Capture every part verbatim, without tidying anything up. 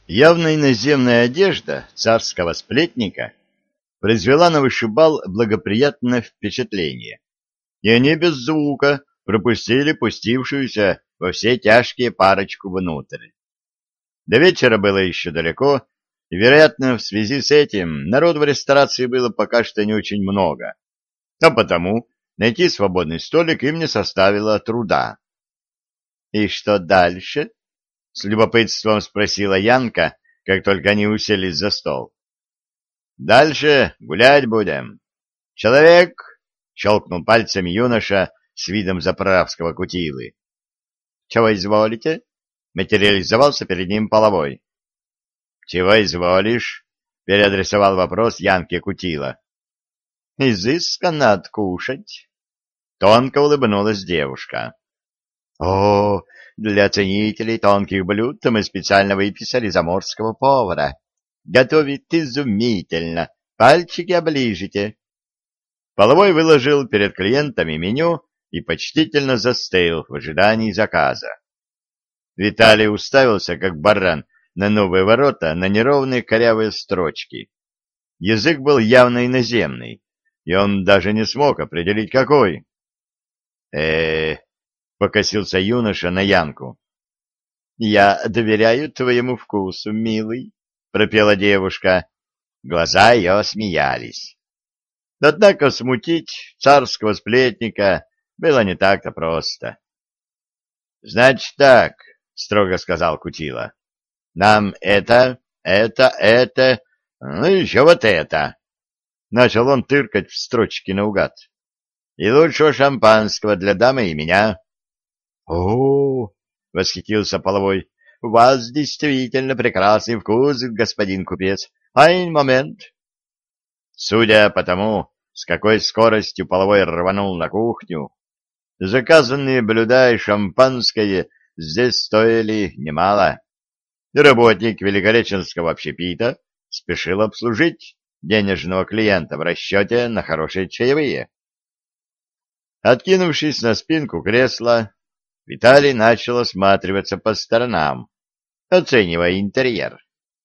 Явно иноземная одежда царского сплетника произвела на вышибал благоприятное впечатление, и они без звука пропустили пустившуюся во все тяжкие парочку внутрь. До вечера было еще далеко, и, вероятно, в связи с этим народу в ресторации было пока что не очень много, а потому найти свободный столик им не составило труда. — И что дальше? — с любопытством спросила Янка, как только они уселись за стол. — Дальше гулять будем. Человек, — щелкнул пальцами юноша с видом заправского кутилы. — Чего изволите? — материализовался перед ним половой. — Чего изволишь? — переадресовал вопрос Янке Кутила. — Изысканно откушать. Тонко улыбнулась девушка. — О, для ценителей тонких блюд мы специально выписали заморского повара. Готовит изумительно. Пальчики оближите. Половой выложил перед клиентами меню и почтительно застыл в ожидании заказа. Виталий уставился, как баран, на новые ворота, на неровные корявые строчки. Язык был явно иноземный, и он даже не смог определить, какой. э покосился юноша на Янку. — Я доверяю твоему вкусу, милый, — пропела девушка. Глаза ее смеялись. Однако смутить царского сплетника было не так-то просто. — Значит так, — строго сказал Кутила, — нам это, это, это, ну еще вот это. Начал он тыркать в строчки наугад. И лучшего шампанского для дамы и меня. — О, — восхитился половой, — у вас действительно прекрасный вкус, господин купец. Айн момент. Судя по тому, с какой скоростью половой рванул на кухню, заказанные блюда и шампанское здесь стоили немало. Работник великореченского общепита спешил обслужить денежного клиента в расчете на хорошие чаевые. Откинувшись на спинку кресла, Виталий начал осматриваться по сторонам, оценивая интерьер.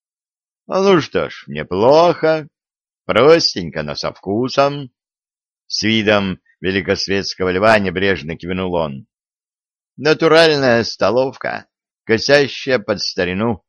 Ну что ж, неплохо, простенько, но со вкусом. С видом великосветского льва небрежно кивнул он. Натуральная столовка, косящая под старину.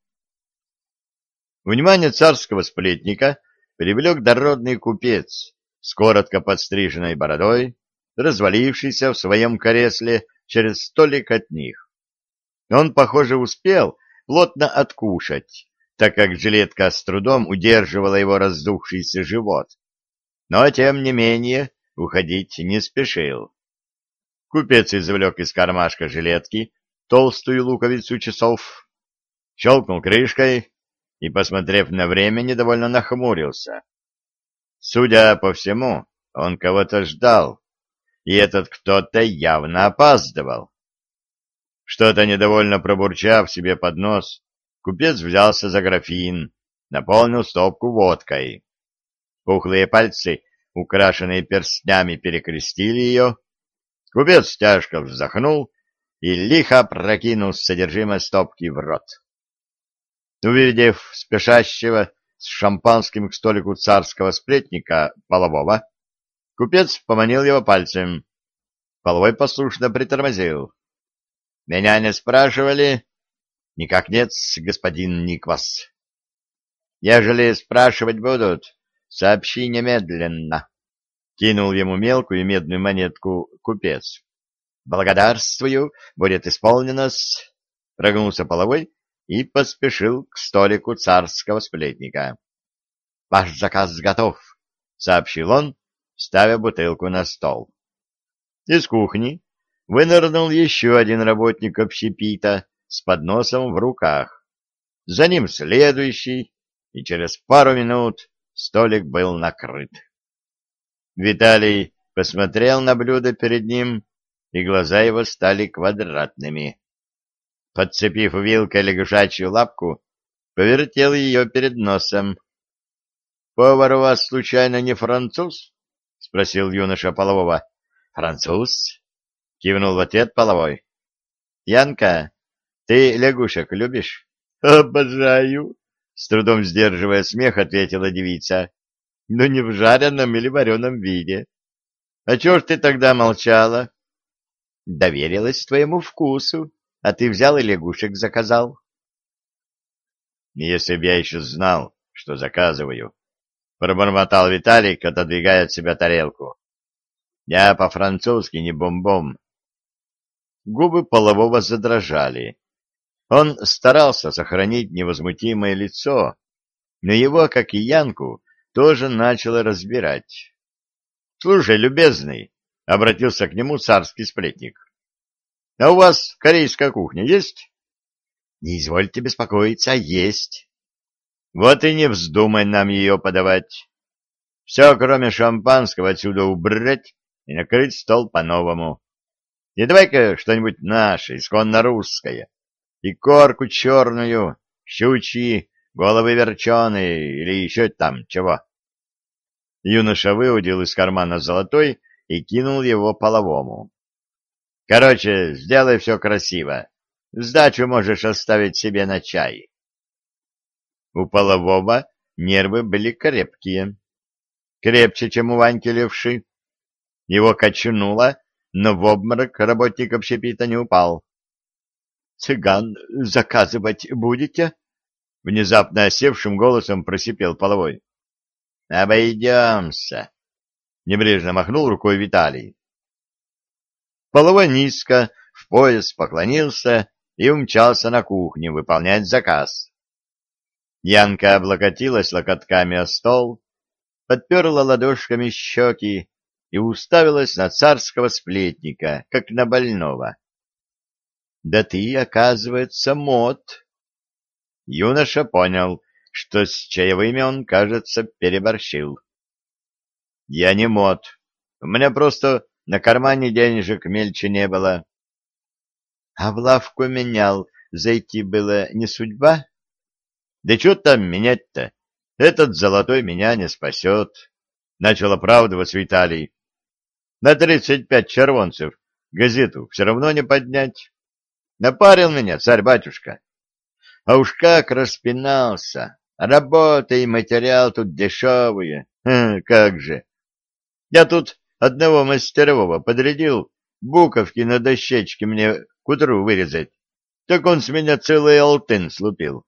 Внимание царского сплетника привлек дородный купец с коротко подстриженной бородой, развалившийся в своем кресле через столик от них. Он, похоже, успел плотно откушать, так как жилетка с трудом удерживала его раздувшийся живот. Но, тем не менее, уходить не спешил. Купец извлек из кармашка жилетки толстую луковицу часов, щелкнул крышкой и, посмотрев на время, недовольно нахмурился. Судя по всему, он кого-то ждал, и этот кто-то явно опаздывал. Что-то недовольно пробурчав себе под нос, купец взялся за графин, наполнил стопку водкой. Пухлые пальцы, украшенные перстнями, перекрестили ее. Купец тяжко вздохнул и лихо прокинул содержимое стопки в рот. Увидев спешащего с шампанским к столику царского сплетника полового, купец поманил его пальцем. Половой послушно притормозил. — Меня не спрашивали? — Никак нет, господин Никвас. — Ежели спрашивать будут, сообщи немедленно. Кинул ему мелкую медную монетку купец. — Благодарствую, будет исполнено-с. Прогнулся половой и поспешил к столику царского сплетника. — Ваш заказ готов, — сообщил он, ставя бутылку на стол. Из кухни вынырнул еще один работник общепита с подносом в руках. За ним следующий, и через пару минут столик был накрыт. Виталий посмотрел на блюдо перед ним, и глаза его стали квадратными. Подцепив вилкой лягушачью лапку, повертел ее перед носом. — Повар у вас, случайно, не француз? — спросил юноша полового. — Француз? — кивнул в ответ половой. — Янка, ты лягушек любишь? — Обожаю! с трудом сдерживая смех, ответила девица. Ну не в жареном или вареном виде. А чего ж ты тогда молчала? Доверилась твоему вкусу, а ты взял и лягушек заказал. Если б я еще знал, что заказываю, пробормотал Виталик, отодвигая от себя тарелку. Я по-французски не бомбом. Губы Полового задрожали. Он старался сохранить невозмутимое лицо, но его, как и Янку, тоже начало разбирать. — Слушай, любезный, — обратился к нему царский сплетник, — а у вас корейская кухня есть? — Не извольте беспокоиться, а есть. — Вот и не вздумай нам ее подавать. Все, кроме шампанского, отсюда убрать и накрыть стол по-новому. И давай-ка что-нибудь наше, исконно русское. И корку черную, щучьи, головы верченые или еще там чего. Юноша выудил из кармана золотой и кинул его Половому. Короче, сделай все красиво. Сдачу можешь оставить себе на чай. У Полового нервы были крепкие. Крепче, чем у Ваньки Левши. Его качнуло, но в обморок работник общепита не упал. — Цыган заказывать будете? — внезапно осевшим голосом просипел Половой. — Обойдемся, — небрежно махнул рукой Виталий. Половой низко в пояс поклонился и умчался на кухню выполнять заказ. Янка облокотилась локотками о стол, подперла ладошками щеки и уставилась на царского сплетника, как на больного. — Да ты, оказывается, мод. Юноша понял, что с чаевыми он, кажется, переборщил. — Я не мод. У меня просто на кармане денежек мельче не было. — А в лавку менял зайти было не судьба? — Да что там менять-то? Этот золотой меня не спасет. Начал оправдываться Виталий. На тридцать пять червонцев газету все равно не поднять. Напарил меня царь-батюшка. А уж как распинался. Работа и материал тут дешевые. Хм, как же. Я тут одного мастерового подрядил буковки на дощечке мне к утру вырезать. Так он с меня целый алтын слупил.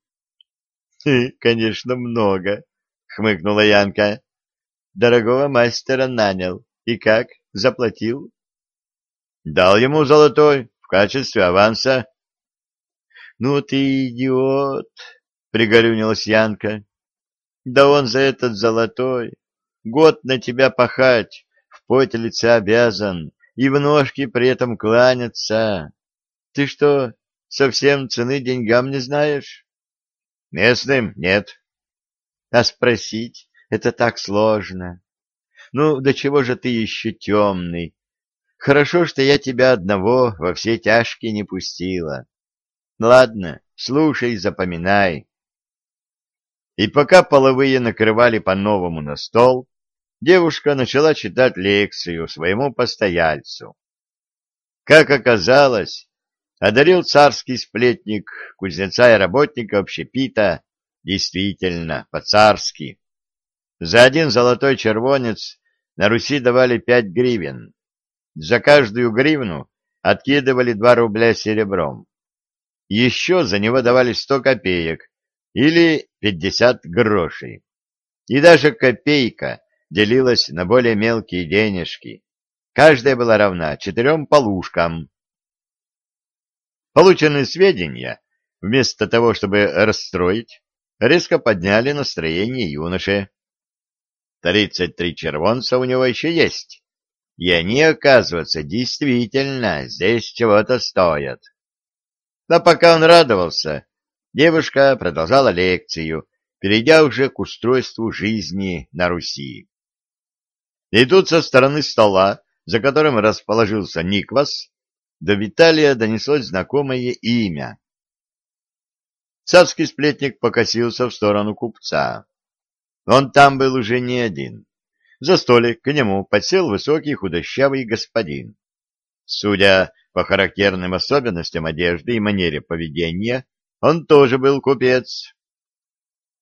— Конечно, много, — хмыкнула Янка. — Дорогого мастера нанял. И как, заплатил? — Дал ему золотой в качестве аванса. — Ну ты идиот, — пригорюнилась Янка. — Да он за этот золотой год на тебя пахать, в поте лица обязан, и в ножки при этом кланяться. Ты что, совсем цены деньгам не знаешь? — Местным нет. — А спросить — это так сложно. Ну, до чего же ты еще темный? Хорошо, что я тебя одного во все тяжкие не пустила. Ладно, слушай, запоминай. И пока половые накрывали по-новому на стол, девушка начала читать лекцию своему постояльцу. Как оказалось, одарил царский сплетник кузнеца и работника общепита действительно по-царски. За один золотой червонец на Руси давали пять гривен. За каждую гривну откидывали два рубля серебром. Еще за него давали сто копеек или пятьдесят грошей. И даже копейка делилась на более мелкие денежки. Каждая была равна четырем полушкам. Полученные сведения, вместо того, чтобы расстроить, резко подняли настроение юноши. Тридцать три червонца у него еще есть, и они, оказывается, действительно здесь чего-то стоят. Но пока он радовался, девушка продолжала лекцию, перейдя уже к устройству жизни на Руси. И тут со стороны стола, за которым расположился Никвас, до Виталия донеслось знакомое имя. Царский сплетник покосился в сторону купца. Он там был уже не один. За столик к нему подсел высокий худощавый господин. Судя по характерным особенностям одежды и манере поведения, он тоже был купец.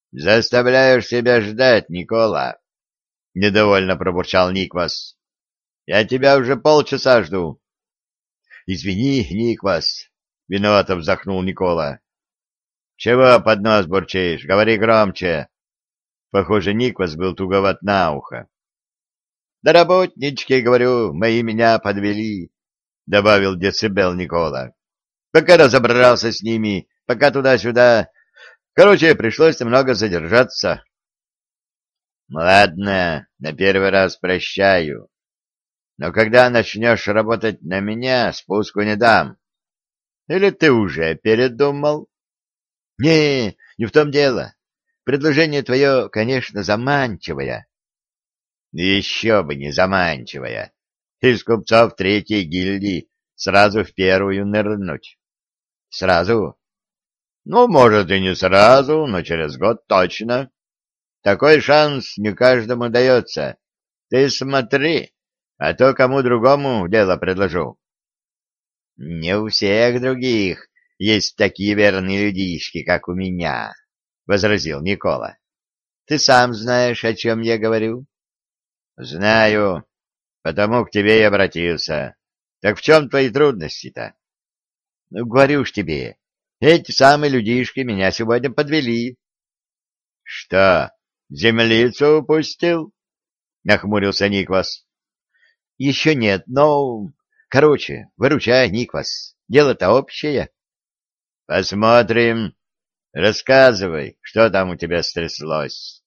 — Заставляешь себя ждать, Никола, — недовольно пробурчал Никвас. — Я тебя уже полчаса жду. — Извини, Никвас, — виновато вздохнул Никола. — Чего под нос бурчишь? Говори громче. Похоже, Никвас был туговат на ухо. — Да работнички, говорю, мои меня подвели, — добавил децибел Никола. — Пока разобрался с ними, пока туда-сюда. Короче, пришлось немного задержаться. — Ладно, на первый раз прощаю. Но когда начнешь работать на меня, спуску не дам. Или ты уже передумал? — Не, не в том дело. Предложение твое, конечно, заманчивое. — Еще бы не заманчивое. Из купцов третьей гильдии сразу в первую нырнуть. — Сразу? — Ну, может, и не сразу, но через год точно. Такой шанс не каждому дается. Ты смотри, а то кому другому дело предложу. — Не у всех других есть такие верные людишки, как у меня, — возразил Никола. — Ты сам знаешь, о чем я говорю? — Знаю, потому к тебе и обратился. Так в чем твои трудности-то? — Ну, говорю ж тебе, эти самые людишки меня сегодня подвели. — Что, землицу упустил? — нахмурился Никвас. — Еще нет, но... Короче, выручай, Никвас, дело-то общее. — Посмотрим. Рассказывай, что там у тебя стряслось.